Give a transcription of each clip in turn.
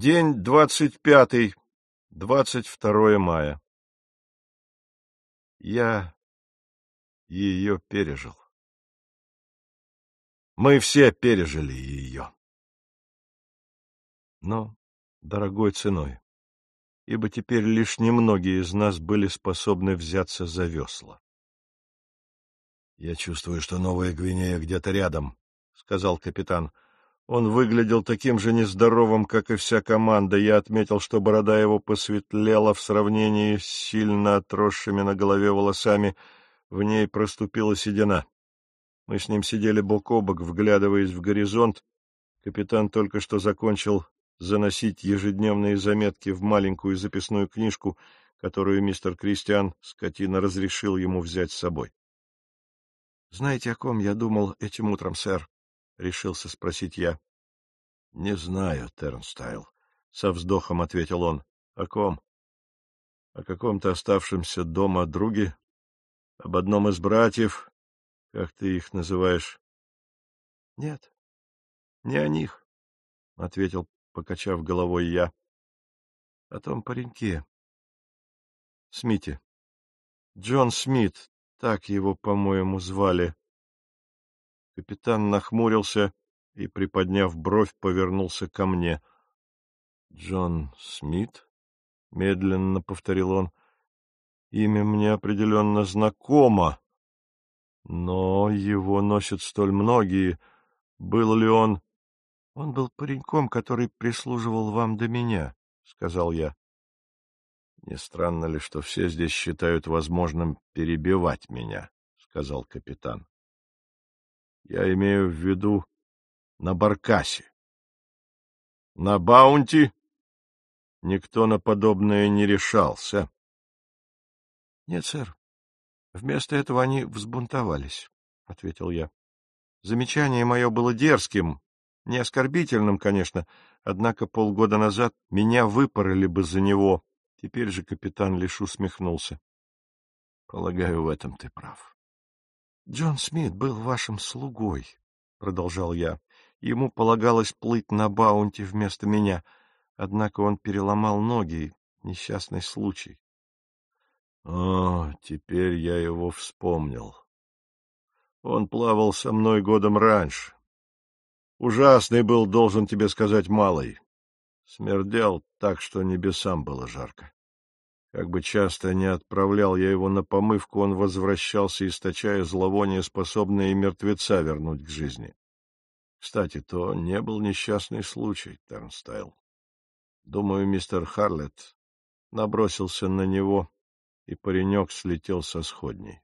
День 25, 22 мая. Я ее пережил. Мы все пережили ее. Но дорогой ценой, ибо теперь лишь немногие из нас были способны взяться за весла. «Я чувствую, что Новая Гвинея где-то рядом», — сказал капитан. Он выглядел таким же нездоровым, как и вся команда. Я отметил, что борода его посветлела в сравнении с сильно отросшими на голове волосами. В ней проступила седина. Мы с ним сидели бок о бок, вглядываясь в горизонт. Капитан только что закончил заносить ежедневные заметки в маленькую записную книжку, которую мистер Кристиан, скотина, разрешил ему взять с собой. — Знаете, о ком я думал этим утром, сэр? — решился спросить я. — Не знаю, Тернстайл, — со вздохом ответил он. — О ком? — О каком-то оставшемся дома друге? Об одном из братьев? Как ты их называешь? — Нет, не о них, — ответил, покачав головой я. — О том пареньке. Смите. Джон Смит, так его, по-моему, звали. Капитан нахмурился и, приподняв бровь, повернулся ко мне. — Джон Смит? — медленно повторил он. — Имя мне определенно знакомо, но его носят столь многие. Был ли он... — Он был пареньком, который прислуживал вам до меня, — сказал я. — Не странно ли, что все здесь считают возможным перебивать меня, — сказал капитан. — Я имею в виду на Баркасе. На Баунти никто на подобное не решался. — Нет, сэр. Вместо этого они взбунтовались, — ответил я. Замечание мое было дерзким, не оскорбительным, конечно, однако полгода назад меня выпороли бы за него. Теперь же капитан лишь усмехнулся. — Полагаю, в этом ты прав. — Джон Смит был вашим слугой, — продолжал я. Ему полагалось плыть на Баунти вместо меня, однако он переломал ноги, несчастный случай. — О, теперь я его вспомнил. Он плавал со мной годом раньше. Ужасный был, должен тебе сказать, малый. Смердел так, что небесам было жарко. Как бы часто не отправлял я его на помывку, он возвращался, источая зловоние, способное и мертвеца вернуть к жизни. Кстати, то не был несчастный случай, Тернстайл. Думаю, мистер Харлетт набросился на него, и паренек слетел со сходней.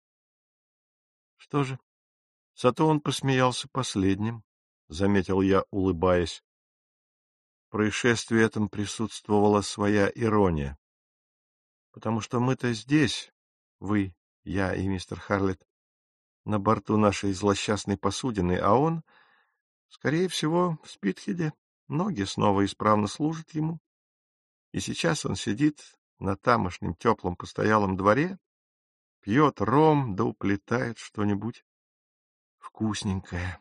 Что же, зато он посмеялся последним, — заметил я, улыбаясь. В происшествии этом присутствовала своя ирония. Потому что мы-то здесь, вы, я и мистер Харлетт, на борту нашей злосчастной посудины, а он, скорее всего, в Спитхеде, ноги снова исправно служат ему. И сейчас он сидит на тамошнем теплом постоялом дворе, пьет ром да уплетает что-нибудь вкусненькое.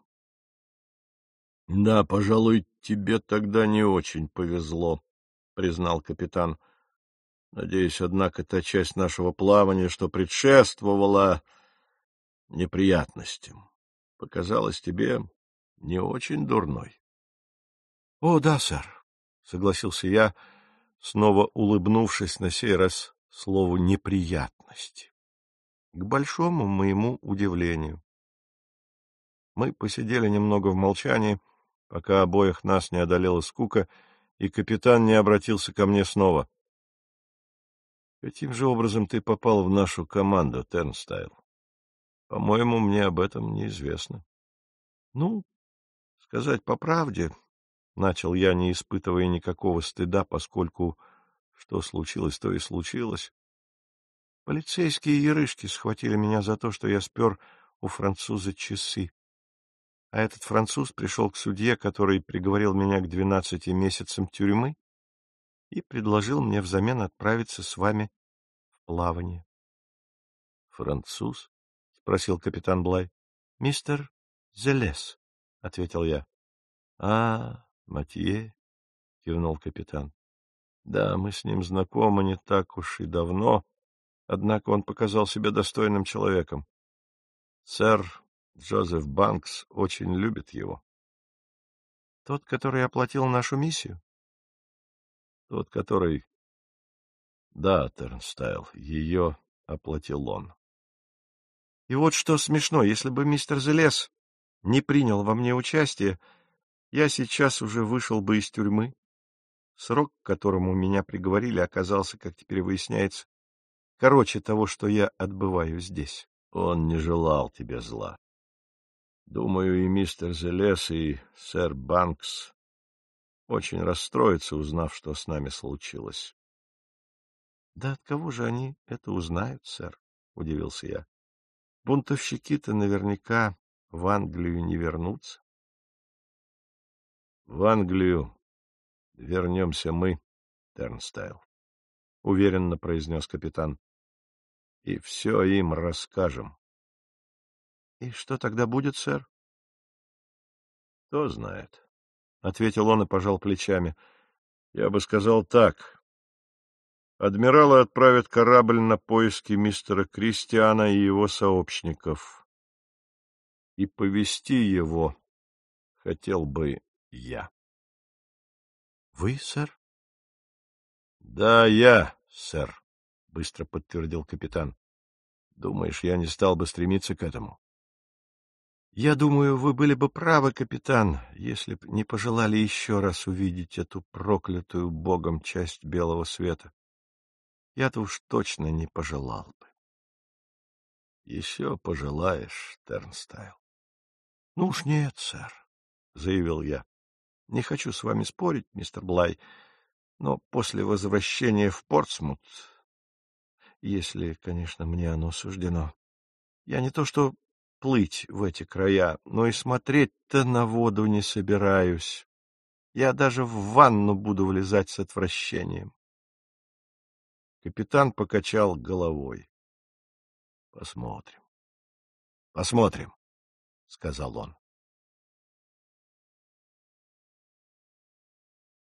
— Да, пожалуй, тебе тогда не очень повезло, — признал капитан. — Надеюсь, однако, та часть нашего плавания, что предшествовала неприятностям, показалась тебе не очень дурной. — О, да, сэр, — согласился я, снова улыбнувшись на сей раз слову «неприятности». К большому моему удивлению. Мы посидели немного в молчании, пока обоих нас не одолела скука, и капитан не обратился ко мне снова. — Каким же образом ты попал в нашу команду, Тернстайл? По-моему, мне об этом неизвестно. — Ну, сказать по правде, — начал я, не испытывая никакого стыда, поскольку что случилось, то и случилось. Полицейские ярышки схватили меня за то, что я спер у француза часы. А этот француз пришел к судье, который приговорил меня к 12 месяцам тюрьмы, и предложил мне взамен отправиться с вами в плавание. — Француз? — спросил капитан Блай. — Мистер Зелес, — ответил я. — А, Матье, — кивнул капитан. — Да, мы с ним знакомы не так уж и давно, однако он показал себя достойным человеком. Сэр Джозеф Банкс очень любит его. — Тот, который оплатил нашу миссию? — Тот, который... Да, Тернстайл, ее оплатил он. И вот что смешно, если бы мистер Зелес не принял во мне участие, я сейчас уже вышел бы из тюрьмы. Срок, к которому меня приговорили, оказался, как теперь выясняется, короче того, что я отбываю здесь. Он не желал тебе зла. Думаю, и мистер Зелес, и сэр Банкс очень расстроятся, узнав, что с нами случилось. — Да от кого же они это узнают, сэр? — удивился я. — Бунтовщики-то наверняка в Англию не вернутся. — В Англию вернемся мы, Тернстайл, — уверенно произнес капитан, — и все им расскажем. — И что тогда будет, сэр? — Кто знает, — ответил он и пожал плечами. — Я бы сказал так. Адмиралы отправят корабль на поиски мистера Кристиана и его сообщников. И повести его хотел бы я. — Вы, сэр? — Да, я, сэр, — быстро подтвердил капитан. — Думаешь, я не стал бы стремиться к этому? — Я думаю, вы были бы правы, капитан, если б не пожелали еще раз увидеть эту проклятую богом часть белого света. Я-то уж точно не пожелал бы. — Еще пожелаешь, Тернстайл. — Ну уж нет, сэр, — заявил я. — Не хочу с вами спорить, мистер Блай, но после возвращения в Портсмут, если, конечно, мне оно суждено, я не то что плыть в эти края, но и смотреть-то на воду не собираюсь. Я даже в ванну буду влезать с отвращением. Капитан покачал головой. — Посмотрим. — Посмотрим, — сказал он.